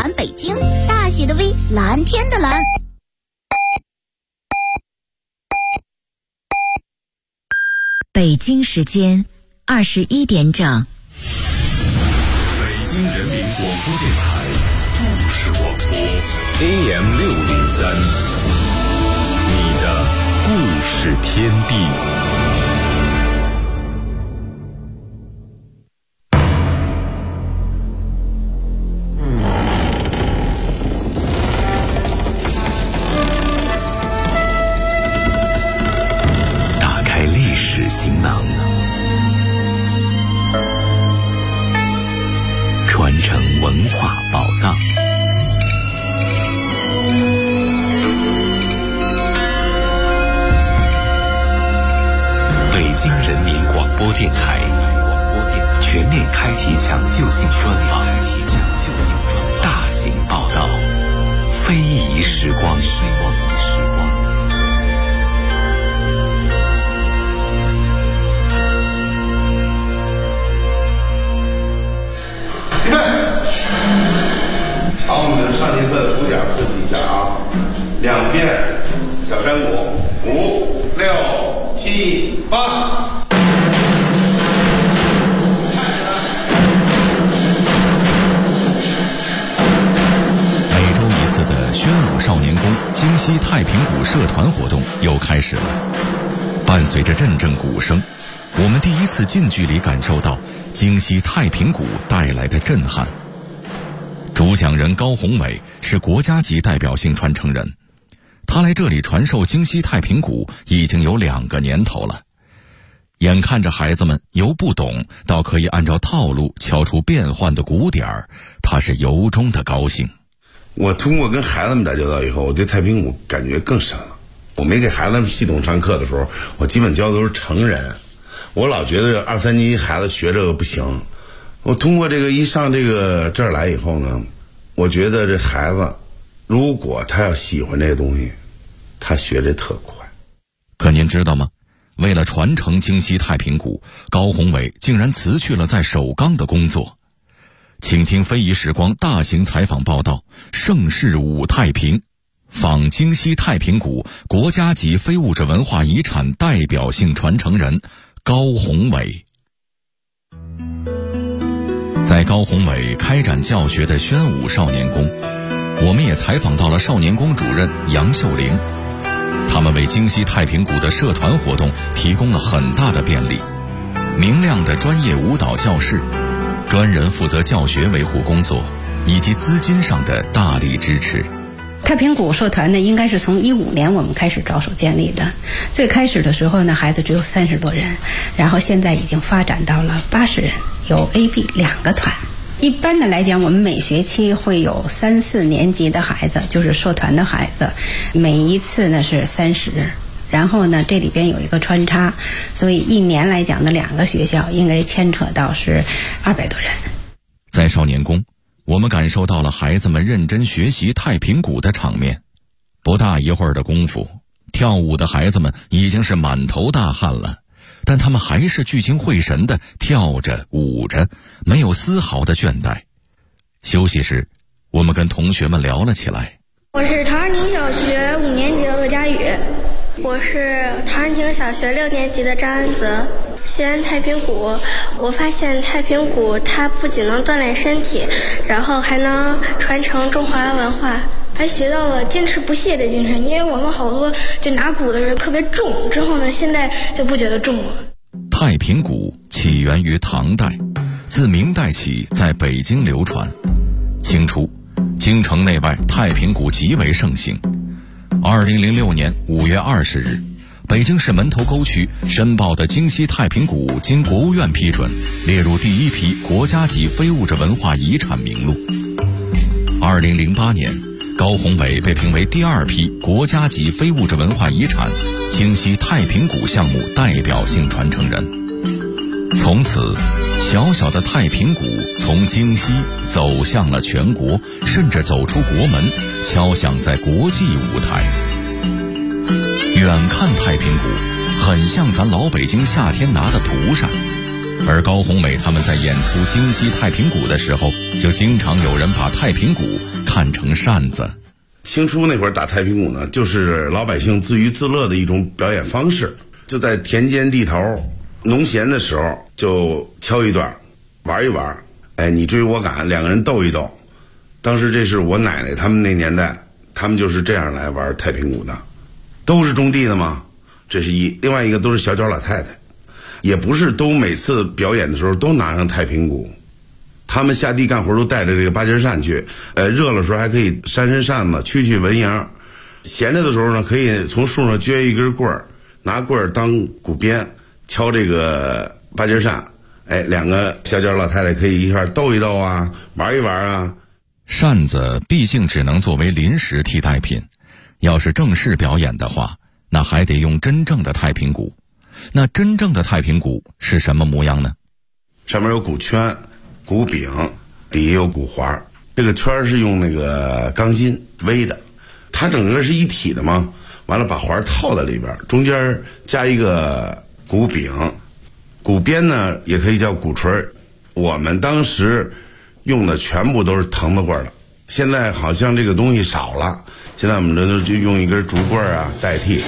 蓝北京，大写的 V， 蓝天的蓝。 北京时间21点整。 北京人民广播电台故事广播 AM603，你的故事天地。打开历史行囊，传承文化宝藏。北京人民广播电台全面开启抢救性专访，大型报道，非遗时光。 好，我们上节课的图点复习一下啊，2遍小山鼓，5、6、7、8。 每周一次的宣武少年宫京西太平鼓社团活动又开始了。伴随着阵阵鼓声，我们第一次近距离感受到京西太平鼓带来的震撼。主讲人高宏伟是国家级代表性传承人，他来这里传授京西太平鼓已经有2个年头了。眼看着孩子们由不懂到可以按照套路敲出变换的鼓点儿，他是由衷的高兴。 我通过跟孩子们打交道以后，我对太平鼓感觉更深了。我没给孩子们系统上课的时候，我基本教的都是成人。我老觉得2、3年级孩子学这个不行。我通过这个一上这儿来以后呢，我觉得这孩子如果他要喜欢这个东西，他学这特快。 可您知道吗？为了传承京西太平鼓，高宏伟竟然辞去了在首钢的工作。请听非遗时光大型采访报道，盛世武太平，访京西太平鼓国家级非物质文化遗产代表性传承人高宏伟。在高宏伟开展教学的宣武少年宫，我们也采访到了少年宫主任杨秀玲，他们为京西太平鼓的社团活动提供了很大的便利，明亮的专业舞蹈教室，专人负责教学维护工作，以及资金上的大力支持。 太平鼓社团呢，应该是从15年我们开始着手建立的。最开始的时候呢，孩子只有30多人，然后现在已经发展到了80人，有 A、B2个团。一般的来讲，我们每学期会有3、4年级的孩子，就是社团的孩子，每一次呢是30，然后呢这里边有一个穿插，所以一年来讲的2个学校应该牵扯到是200多人。 在少年宫，我们感受到了孩子们认真学习太平鼓的场面。不大一会儿的功夫，跳舞的孩子们已经是满头大汗了，但他们还是聚精会神地跳着舞着，没有丝毫的倦怠。休息时，我们跟同学们聊了起来。 我是唐人亭小学5年级的鄂佳宇。我是唐人亭小学6年级的张安泽。学完太平鼓，我发现太平鼓它不仅能锻炼身体，然后还能传承中华文化，还学到了坚持不懈的精神。因为我们好多就拿鼓的人特别重，之后呢现在就不觉得重了。 太平鼓起源于唐代，自明代起在北京流传。清初，京城内外太平鼓极为盛行。2006年5月20日，北京市门头沟区申报的京西太平鼓经国务院批准，列入第一批国家级非物质文化遗产名录。2008年，高宏伟被评为第2批国家级非物质文化遗产京西太平鼓项目代表性传承人。从此，小小的太平鼓从京西走向了全国，甚至走出国门，敲响在国际舞台。远看太平鼓，很像咱老北京夏天拿的蒲扇， 而高宏伟他们在演出京西太平鼓的时候，就经常有人把太平鼓看成扇子。 清初那会儿打太平鼓呢，就是老百姓自娱自乐的一种表演方式，就在田间地头农闲的时候就敲一段玩一玩，你追我赶，两个人斗一斗。当时这是我奶奶他们那年代，他们就是这样来玩太平鼓的，都是种地的嘛，这是一。另外一个都是小脚老太太，也不是都每次表演的时候都拿上太平鼓，他们下地干活都带着这个八节扇去，热了时候还可以扇扇子驱蚊蝇，闲着的时候呢可以从树上撅一根棍儿，拿棍儿当鼓鞭敲这个八节扇，两个小脚老太太可以一块斗一斗啊，玩一玩啊。 扇子毕竟只能作为临时替代品，要是正式表演的话，那还得用真正的太平鼓。那真正的太平鼓是什么模样呢？ 上面有鼓圈、鼓柄，底下有鼓环，这个圈是用那个钢筋围的，它整个是一体的嘛，完了把环套在里边，中间加一个鼓柄，鼓边呢也可以叫鼓槌。我们当时用的全部都是藤子棍的，现在好像这个东西少了，现在我们这就用一根竹棍啊代替。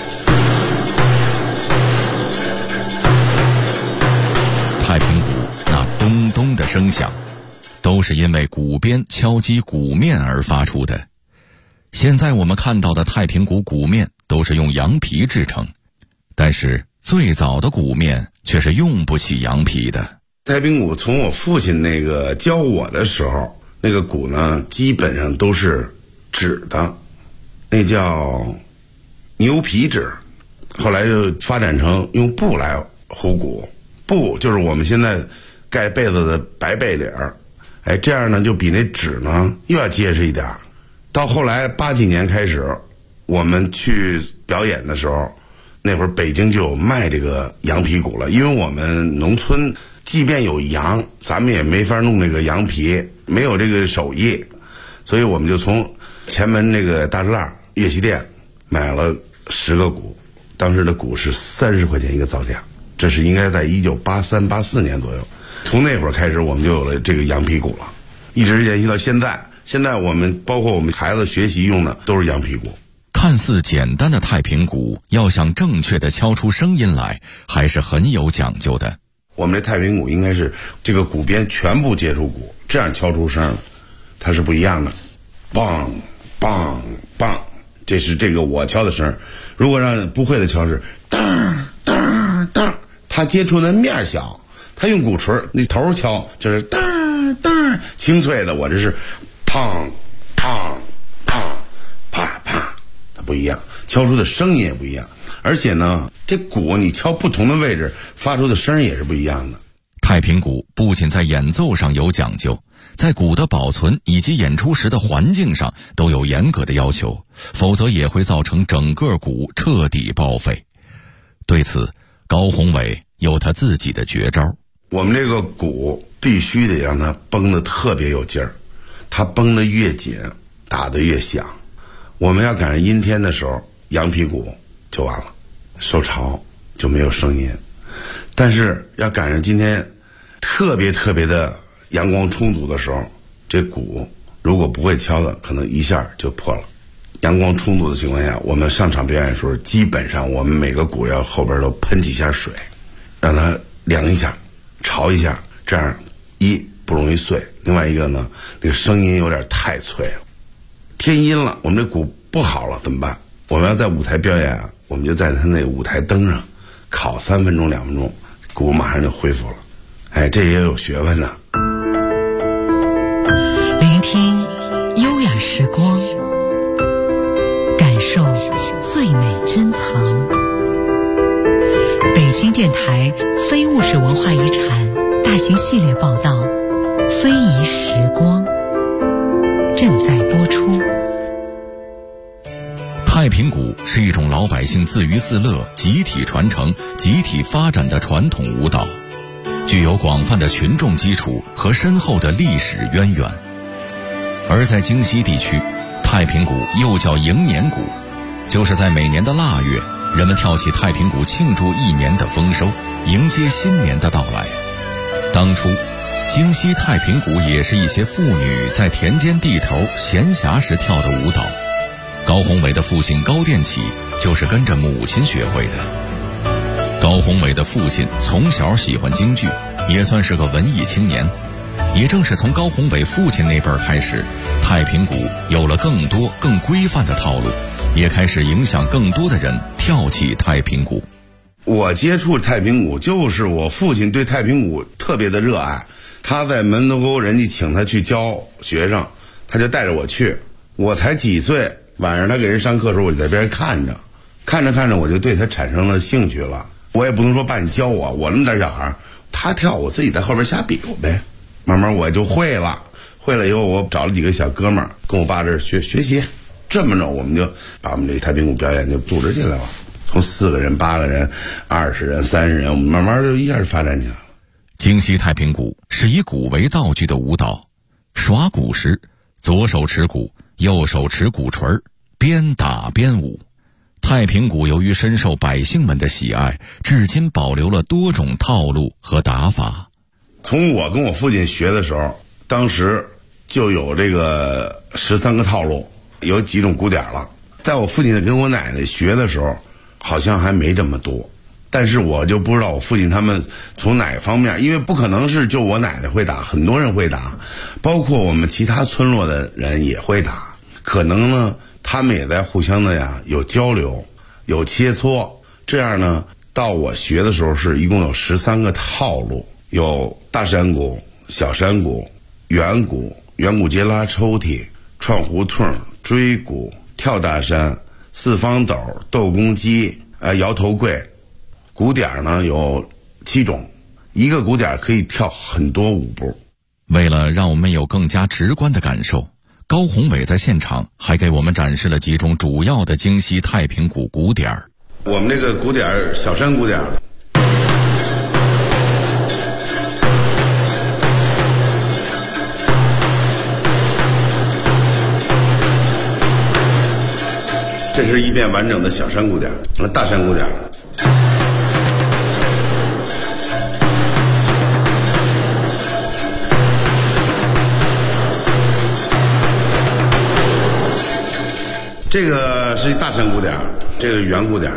太平鼓那咚咚的声响，都是因为鼓鞭敲击鼓面而发出的。现在我们看到的太平鼓鼓面都是用羊皮制成，但是最早的鼓面却是用不起羊皮的。 太平鼓从我父亲那个教我的时候，那个鼓呢基本上都是纸的，那叫牛皮纸，后来就发展成用布来糊鼓，布就是我们现在盖被子的白被领儿，这样呢就比那纸呢又要结实一点。到后来80几年开始，我们去表演的时候，那会儿北京就有卖这个羊皮鼓了，因为我们农村即便有羊，咱们也没法弄那个羊皮，没有这个手艺，所以我们就从前门那个大栅栏乐器店买了10个鼓，当时的鼓是30块钱一个造价，这是应该在1983、84年左右。从那会儿开始，我们就有了这个羊皮鼓了，一直延续到现在。现在我们包括我们孩子学习用的都是羊皮鼓。 看似简单的太平鼓，要想正确的敲出声音来，还是很有讲究的。 我们这太平鼓应该是这个鼓边全部接触鼓，这样敲出声，它是不一样的。梆梆梆，这是这个我敲的声。如果让不会的敲是当当当，它接触的面小，它用鼓槌那头敲就是当当清脆的，我这是砰砰砰啪啪，它不一样，敲出的声音也不一样。而且呢，这鼓你敲不同的位置发出的声也是不一样的。 太平鼓不仅在演奏上有讲究，在鼓的保存以及演出时的环境上都有严格的要求，否则也会造成整个鼓彻底报废。对此，高宏伟有他自己的绝招。 我们这个鼓必须得让它绷得特别有劲儿，它绷得越紧，打得越响。我们要赶上阴天的时候，羊皮鼓就完了，受潮就没有声音。但是要赶上今天特别特别的阳光充足的时候，这鼓如果不会敲的，可能一下就破了。阳光充足的情况下，我们上场表演的时候，基本上我们每个鼓要后边都喷几下水，让它凉一下，潮一下，这样一不容易碎，另外一个呢，那个声音有点太脆了。天阴了，我们这鼓不好了怎么办？我们要在舞台表演啊，我们就在他那舞台灯上烤3分钟2分钟，鼓马上就恢复了。这也有学问呢。 聆听优雅时光，感受最美珍藏。北京电台非物质文化遗产大型系列报道《非遗时光》正在播出。 太平鼓是一种老百姓自娱自乐、集体传承、集体发展的传统舞蹈，具有广泛的群众基础和深厚的历史渊源。而在京西地区，太平鼓又叫迎年鼓，就是在每年的腊月，人们跳起太平鼓庆祝一年的丰收，迎接新年的到来。 当初京西太平鼓也是一些妇女在田间地头闲暇时跳的舞蹈。高宏伟的父亲高殿启就是跟着母亲学会的。高宏伟的父亲从小喜欢京剧，也算是个文艺青年。也正是从高宏伟父亲那辈儿开始，太平鼓有了更多更规范的套路，也开始影响更多的人跳起太平鼓。 我接触太平鼓就是我父亲对太平鼓特别的热爱，他在门头沟人家请他去教学生，他就带着我去。我才几岁，晚上他给人上课的时候，我就在边上看着我就对他产生了兴趣了。我也不能说爸你教我那么点小孩，他跳我自己在后边瞎比划呗。慢慢我就会了以后，我找了几个小哥们儿跟我爸这儿学习，这么着我们就把我们这太平鼓表演就组织起来了。从4个人、8个人、20人、30人，我们慢慢就一下就发展起来了。 京西太平鼓是以鼓为道具的舞蹈，耍鼓时左手持鼓，右手持鼓槌，边打边舞。太平鼓由于深受百姓们的喜爱，至今保留了多种套路和打法。 从我跟我父亲学的时候，当时就有这个13个套路，有几种鼓点了。在我父亲跟我奶奶学的时候，好像还没这么多，但是我就不知道我父亲他们从哪方面，因为不可能是就我奶奶会打，很多人会打，包括我们其他村落的人也会打，可能呢他们也在互相的有交流，有切磋，这样呢到我学的时候是一共有13个套路，有大山鼓、小山鼓、圆鼓、圆鼓接拉抽屉、串胡同、追鼓、跳大山、四方斗、斗公鸡、摇头柜。鼓点呢有7种，一个鼓点可以跳很多舞步。 为了让我们有更加直观的感受，高宏伟在现场还给我们展示了几种主要的京西太平鼓鼓点。 我们这个鼓点，小山鼓点，这是一遍完整的小山鼓点，大山鼓点。这个是大山鼓点，这个是圆鼓点。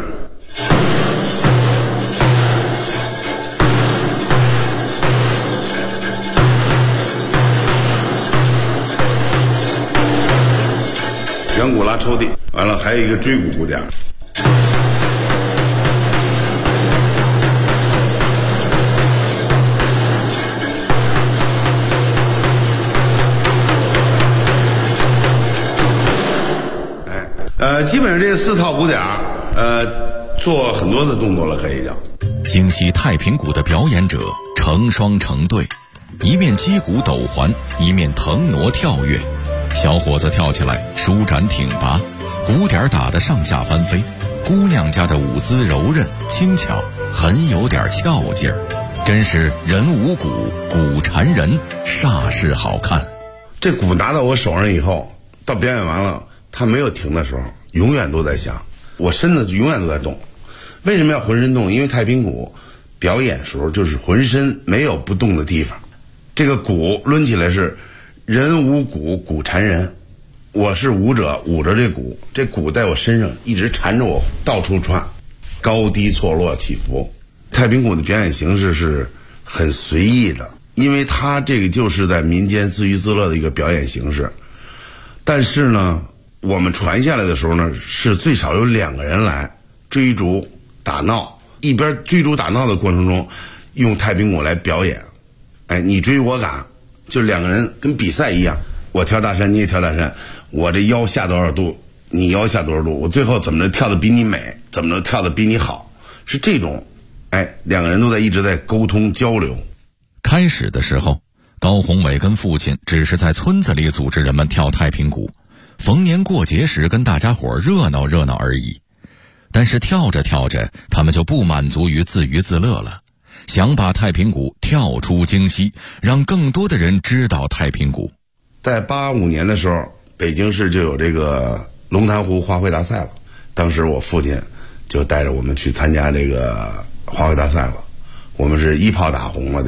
圆鼓拉抽屉，完了还有一个追鼓鼓点。基本上这个4套鼓点，做很多的动作了，可以讲。 京西太平鼓的表演者成双成对，一面击鼓抖环，一面腾挪跳跃。小伙子跳起来舒展挺拔，鼓点打得上下翻飞。姑娘家的舞姿柔韧轻巧，很有点俏劲儿，真是人舞鼓，鼓缠人，煞是好看。 这鼓拿到我手上以后，到表演完了，它没有停的时候，永远都在响，我身子永远都在动。为什么要浑身动？因为太平鼓表演时候就是浑身没有不动的地方。这个鼓抡起来是人舞鼓，鼓缠人。我是舞者，舞着这鼓，这鼓在我身上一直缠着我，到处窜，高低错落起伏。太平鼓的表演形式是很随意的，因为它这个就是在民间自娱自乐的一个表演形式。但是呢，我们传下来的时候呢，是最少有2个人来追逐打闹，一边追逐打闹的过程中，用太平鼓来表演。你追我赶，就2个人跟比赛一样，我跳大山，你也跳大山，我这腰下多少度，你腰下多少度，我最后怎么着跳得比你美，怎么着跳得比你好，是这种。2个人都一直在沟通交流。 开始的时候，高宏伟跟父亲只是在村子里组织人们跳太平鼓，逢年过节时跟大家伙热闹热闹而已。但是跳着跳着，他们就不满足于自娱自乐了，想把太平鼓跳出京西，让更多的人知道太平鼓。 在85年的时候，北京市就有这个龙潭湖花卉大赛了，当时我父亲就带着我们去参加这个花卉大赛了，我们是一炮打红了，就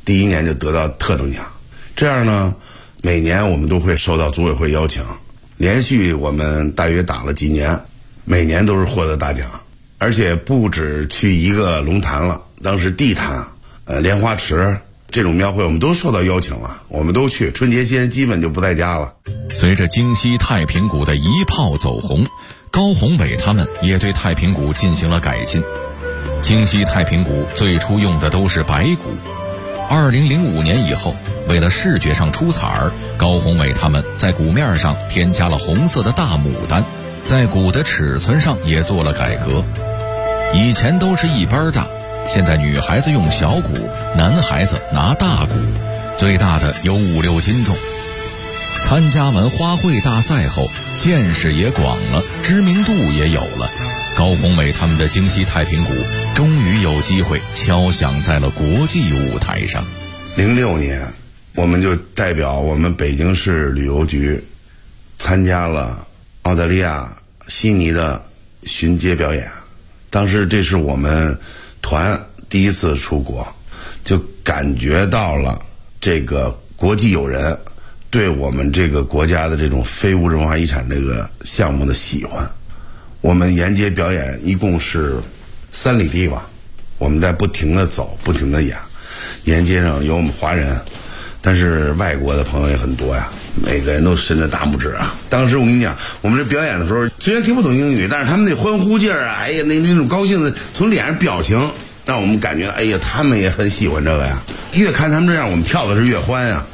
第一年就得到特等奖。这样呢，每年我们都会受到组委会邀请，连续我们大约打了几年，每年都是获得大奖，而且不止去一个龙潭了，当时地坛、莲花池这种庙会我们都受到邀请了，我们都去。春节期间基本就不在家了。 随着京西太平鼓的一炮走红，高宏伟他们也对太平鼓进行了改进。京西太平鼓最初用的都是白鼓，2005年以后，为了视觉上出彩儿，高宏伟他们在鼓面上添加了红色的大牡丹，在鼓的尺寸上也做了改革。以前都是一般大，现在女孩子用小鼓，男孩子拿大鼓，最大的有5-6斤重。参加完花卉大赛后，见识也广了，知名度也有了。高宏伟他们的京西太平鼓终于有机会敲响在了国际舞台上。 06年，我们就代表我们北京市旅游局参加了澳大利亚悉尼的巡街表演。当时这是我们团第一次出国，就感觉到了这个国际友人对我们这个国家的这种非物质文化遗产这个项目的喜欢。我们沿街表演一共是3里地吧，我们在不停的走，不停的演。沿街上有我们华人，但是外国的朋友也很多呀，每个人都伸着大拇指啊。当时我跟你讲，我们这表演的时候虽然听不懂英语，但是他们那欢呼劲儿啊，哎呀，那种高兴的从脸上表情让我们感觉，哎呀，他们也很喜欢这个呀。越看他们这样，我们跳的是越欢呀。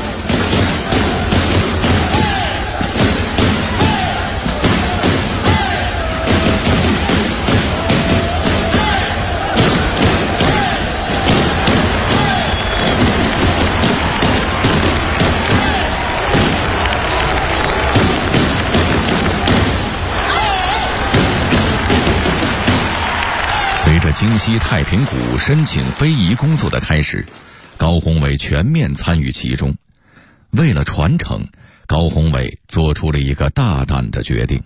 随着京西太平鼓申请非遗工作的开始，高宏伟全面参与其中。为了传承，高宏伟做出了一个大胆的决定。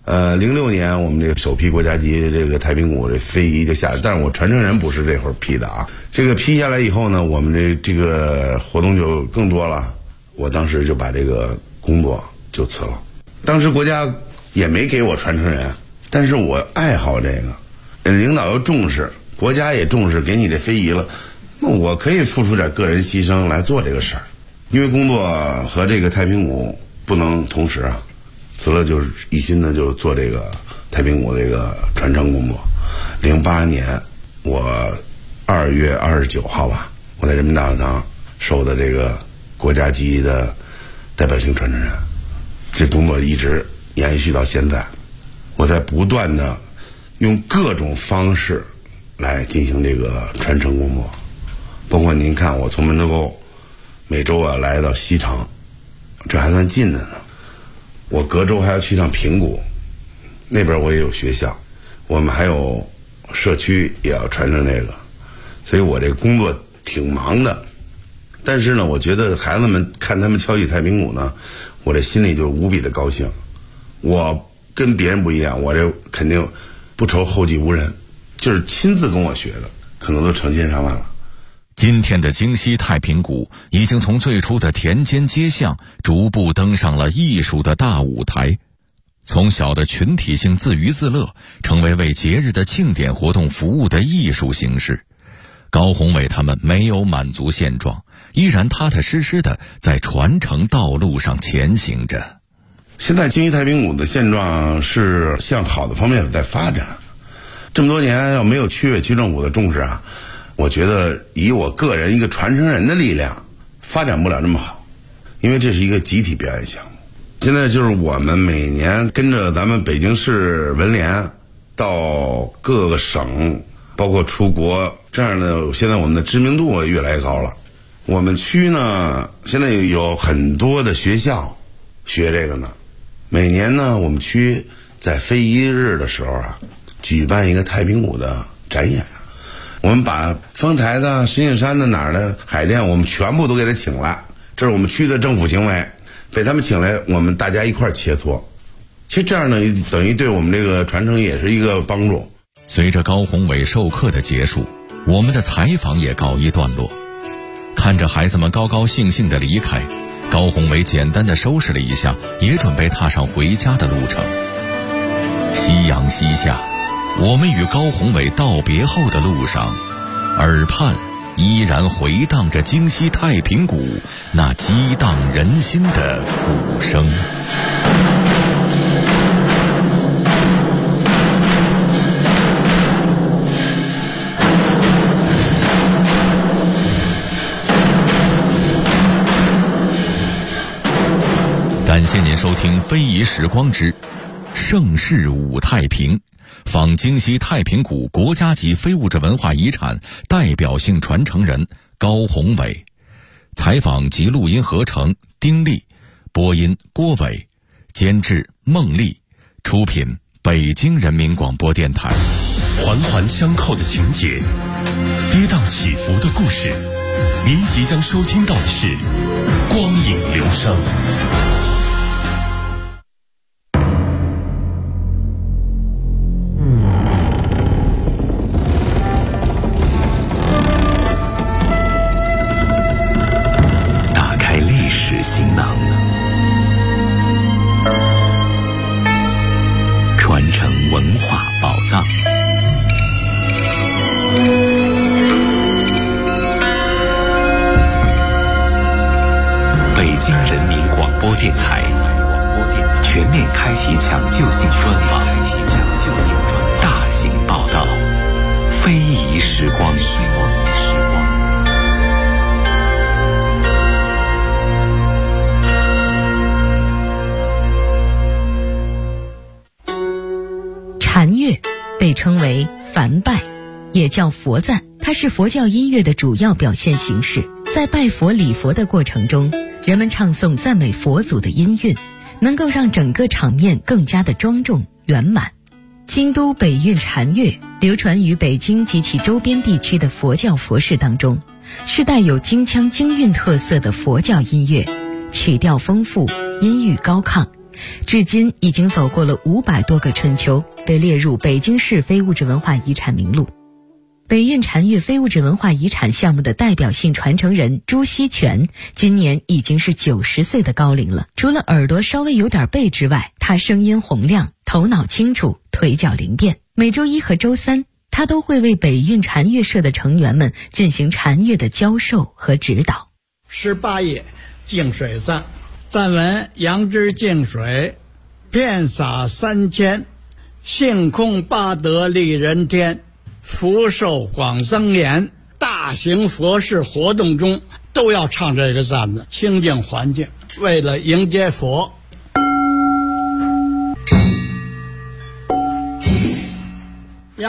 06年我们这个首批国家级这个太平鼓这非遗就下来，但是我传承人不是这会儿批的啊。这个批下来以后呢，我们这个活动就更多了。我当时就把这个工作就辞了。当时国家也没给我传承人，但是我爱好这个。领导又重视，国家也重视，给你这非遗了，那我可以付出点个人牺牲来做这个事儿。因为工作和这个太平鼓不能同时啊，辞了就是一心的就做这个太平鼓这个传承工作。08年我2月29号吧，我在人民大会堂受的这个国家级的代表性传承人，这工作一直延续到现在。我在不断的用各种方式来进行这个传承工作，包括您看我从门头沟每周啊来到西城，这还算近的呢。我隔周还要去趟平谷，那边我也有学校，我们还有社区也要传承这个，所以我这工作挺忙的。但是呢，我觉得孩子们看他们敲起太平鼓呢，我这心里就无比的高兴。我跟别人不一样，我这肯定不愁后继无人，就是亲自跟我学的，可能都成千上万了。 今天的京西太平鼓已经从最初的田间街巷逐步登上了艺术的大舞台，从小的群体性自娱自乐成为为节日的庆典活动服务的艺术形式。高宏伟他们没有满足现状，依然踏踏实实的在传承道路上前行着。 现在京西太平鼓的现状是向好的方面在发展。这么多年要没有区委区政府的重视啊，我觉得以我个人一个传承人的力量发展不了这么好，因为这是一个集体表演项目。现在就是我们每年跟着咱们北京市文联到各个省，包括出国，这样呢，现在我们的知名度越来越高了。我们区呢现在有很多的学校学这个呢。每年呢，我们区在非遗日的时候啊，举办一个太平鼓的展演。我们把丰台的、石景山的、哪儿的海淀，我们全部都给他请来，这是我们区的政府行为。被他们请来，我们大家一块儿切磋。其实这样呢，等于对我们这个传承也是一个帮助。 随着高宏伟授课的结束，我们的采访也告一段落。 看着孩子们高高兴兴地离开，高宏伟简单地收拾了一下，也准备踏上回家的路程。夕阳西下，我们与高宏伟道别后的路上，耳畔依然回荡着京西太平谷那激荡人心的鼓声。感谢您收听《非遗时光之盛世五太平》，访京西太平谷国家级非物质文化遗产代表性传承人高宏伟。采访及录音合成丁力，播音郭伟，监制孟丽，出品北京人民广播电台。 环环相扣的情节，跌宕起伏的故事，您即将收听到的是光影流声。行囊，传承文化宝藏。北京人民广播电台全面开启抢救性专访，大型报道，非遗时光。 禅乐被称为梵拜，也叫佛赞，它是佛教音乐的主要表现形式。在拜佛礼佛的过程中，人们唱诵赞美佛祖的音韵，能够让整个场面更加的庄重圆满。京都北韵禅乐流传于北京及其周边地区的佛教佛事当中，是带有京腔京韵特色的佛教音乐，曲调丰富，音域高亢，至今已经走过了500多个春秋，被列入北京市非物质文化遗产名录。北韵禅乐非物质文化遗产项目的代表性传承人朱锡全今年已经是90岁的高龄了。除了耳朵稍微有点背之外，他声音洪亮，头脑清楚，腿脚灵便。每周1和周3，他都会为北韵禅乐社的成员们进行禅乐的教授和指导。 18页净水赞，赞文：杨枝净水，遍洒3000，性空八德利人天，福寿广增延。大型佛事活动中都要唱这个赞子，清净环境，为了迎接佛。呀！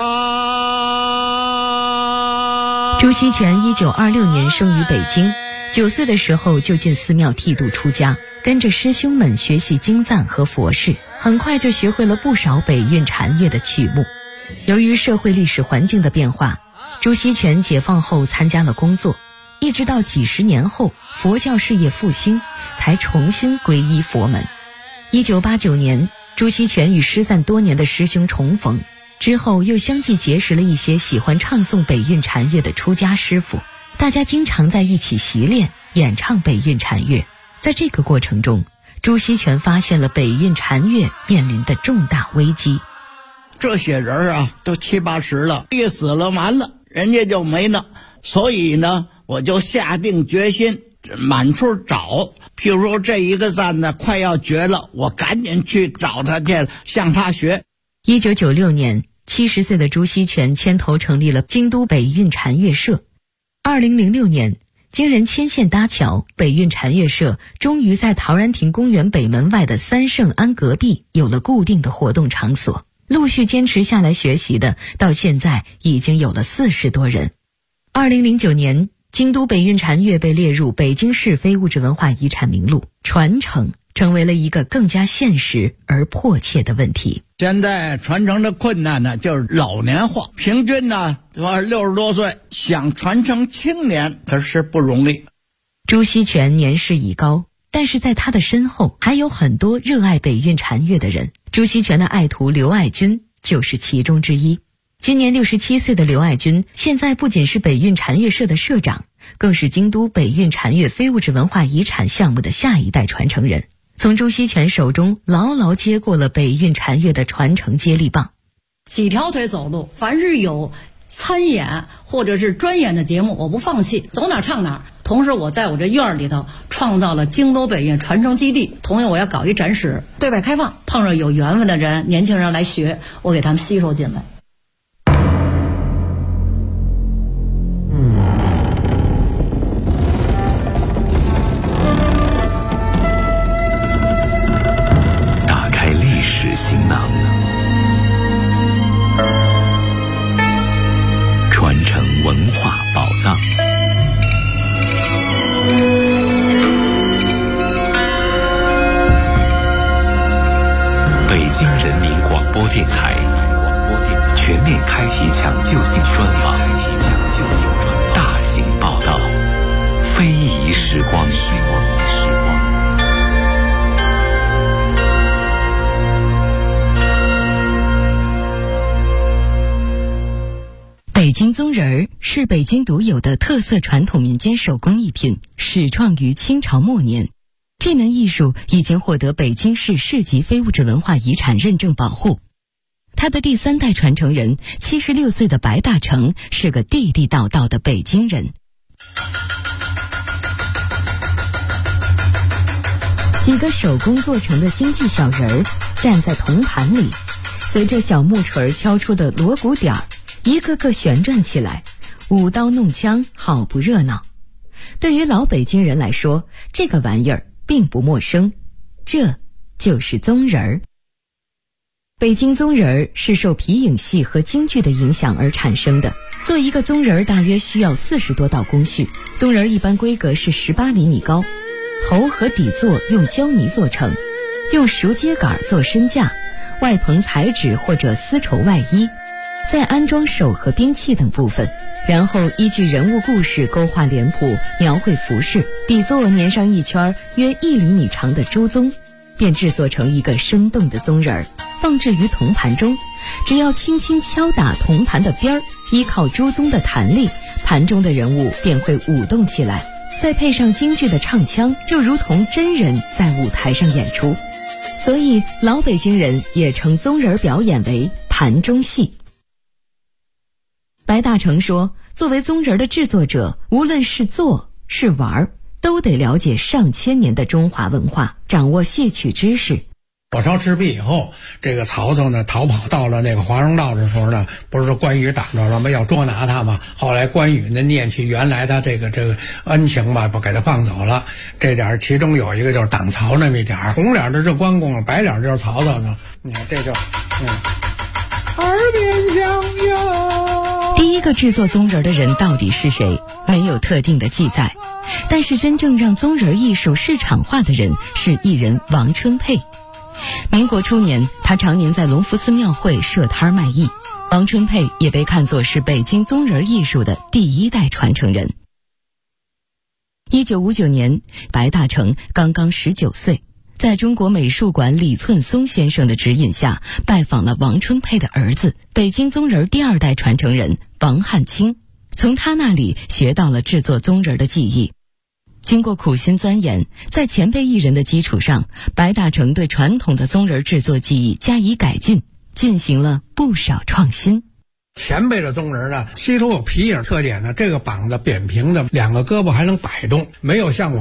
朱锡全1926年生于北京，9岁的时候就进寺庙剃度出家，跟着师兄们学习经赞和佛事，很快就学会了不少北韵禅乐的曲目。由于社会历史环境的变化，朱锡全解放后参加了工作，一直到几十年后佛教事业复兴，才重新皈依佛门。1989年，朱锡全与失散多年的师兄重逢，之后又相继结识了一些喜欢唱诵北韵禅乐的出家师傅，大家经常在一起习练演唱北韵禅乐。在这个过程中，朱锡全发现了北韵禅乐面临的重大危机。 这些人啊，都70、80了，一死了完了，人家就没了。所以呢，我就下定决心满处找。譬如说这一个赞呢快要绝了，我赶紧去找他去，向他学。 1996年，70岁的朱锡全牵头成立了京都北韵禅乐社。2006年，经人牵线搭桥，北韵禅乐社终于在陶然亭公园北门外的三圣庵隔壁有了固定的活动场所。陆续坚持下来学习的，到现在已经有了40多人。2009年，京都北韵禅乐被列入北京市非物质文化遗产名录，传承成为了一个更加现实而迫切的问题。 现在传承的困难呢，就是老年化，平均呢60多岁，想传承青年可是不容易。 朱锡全年事已高，但是在他的身后还有很多热爱北韵禅乐的人。朱锡全的爱徒刘爱军就是其中之一。今年67岁的刘爱军，现在不仅是北韵禅乐社的社长， 更是京都北运禅乐非物质文化遗产项目的下一代传承人，从朱锡全手中牢牢接过了北运禅乐的传承接力棒。 几条腿走路，凡是有参演或者是专演的节目，我不放弃，走哪唱哪。同时我在我这院里头创造了京都北运传承基地，同样我要搞一展示，对外开放，碰上有缘分的人，年轻人来学，我给他们吸收进来。 打开历史行囊，传承文化宝藏。北京人民广播电台全面开启抢救性专访，大型报道，非遗时光。 北京宗人儿是北京独有的特色传统民间手工艺品，始创于清朝末年。这门艺术已经获得北京市市级非物质文化遗产认证保护。他的第3代传承人76岁的白大成是个地地道道的北京人。几个手工做成的京剧小人儿站在铜盘里，随着小木锤敲出的锣鼓点儿，一个个旋转起来，舞刀弄枪，好不热闹。对于老北京人来说，这个玩意儿并不陌生，这就是宗人儿。北京宗人儿是受皮影戏和京剧的影响而产生的。做一个宗人儿大约需要40多道工序，宗人儿一般规格是18厘米高，头和底座用胶泥做成，用熟秸秆做身架，外棚彩纸或者丝绸外衣，再安装手和兵器等部分，然后依据人物故事勾画脸谱，描绘服饰，底座粘上一圈约1厘米长的朱宗，便制作成一个生动的宗人儿，放置于铜盘中。只要轻轻敲打铜盘的边儿，依靠朱宗的弹力，盘中的人物便会舞动起来，再配上京剧的唱腔，就如同真人在舞台上演出。所以老北京人也称宗人表演为盘中戏。白大成说，作为宗人的制作者，无论是做是玩，都得了解上千年的中华文化，掌握戏曲知识。 火烧赤壁以后，这个曹操呢逃跑到了那个华容道的时候呢，不是说关羽挡着什么要捉拿他吗？后来关羽呢念起原来的这个恩情吧，不给他放走了。这点其中有一个就是挡曹那么一点，红脸的是关公，白脸就是曹操呢。你看这就耳边响哟。 第一个制作宗人的人到底是谁，没有特定的记载，但是真正让宗人艺术市场化的人是艺人王春佩。民国初年，他常年在隆福寺庙会设摊卖艺。王春佩也被看作是北京宗人艺术的第1代传承人。1959年，白大成刚刚19岁，在中国美术馆李寸松先生的指引下，拜访了王春佩的儿子，北京宗人第2代传承人王汉卿，从他那里学到了制作宗人的技艺。经过苦心钻研，在前辈艺人的基础上，白大成对传统的宗人制作技艺加以改进，进行了不少创新。 前辈的宗人呢，吸收有皮影特点呢，这个膀子扁平的，2个胳膊还能摆动，没有像我